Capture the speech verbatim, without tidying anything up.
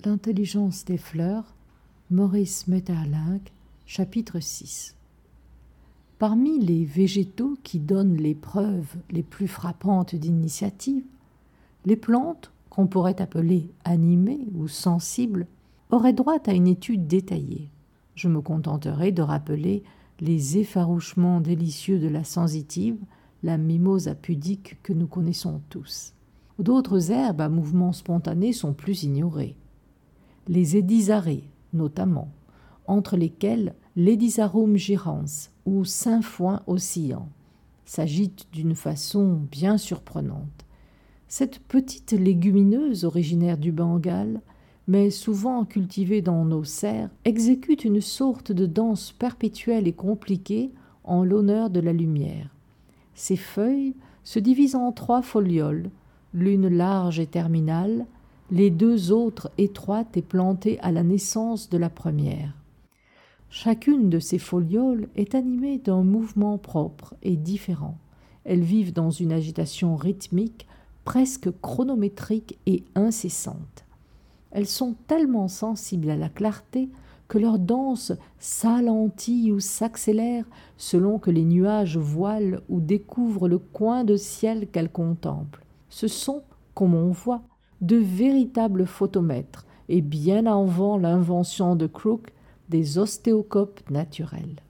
L'intelligence des fleurs, Maurice Maeterlinck, chapitre six. Parmi les végétaux qui donnent les preuves les plus frappantes d'initiative, les plantes, qu'on pourrait appeler animées ou sensibles, auraient droit à une étude détaillée. Je me contenterai de rappeler les effarouchements délicieux de la sensitive, la mimosa pudique que nous connaissons tous. D'autres herbes à mouvement spontané sont plus ignorées. Les édisarrées, notamment, entre lesquelles l'Edisarum gyrans ou sainfoin oscillant s'agitent d'une façon bien surprenante. Cette petite légumineuse originaire du Bengale, mais souvent cultivée dans nos serres, exécute une sorte de danse perpétuelle et compliquée en l'honneur de la lumière. Ses feuilles se divisent en trois folioles, l'une large et terminale, les deux autres étroites et plantées à la naissance de la première. Chacune de ces folioles est animée d'un mouvement propre et différent. Elles vivent dans une agitation rythmique, presque chronométrique et incessante. Elles sont tellement sensibles à la clarté que leur danse s'alentit ou s'accélère selon que les nuages voilent ou découvrent le coin de ciel qu'elles contemplent. Ce sont, comme on voit, de véritables photomètres et bien avant l'invention de Crookes, des ostéoscopes naturels.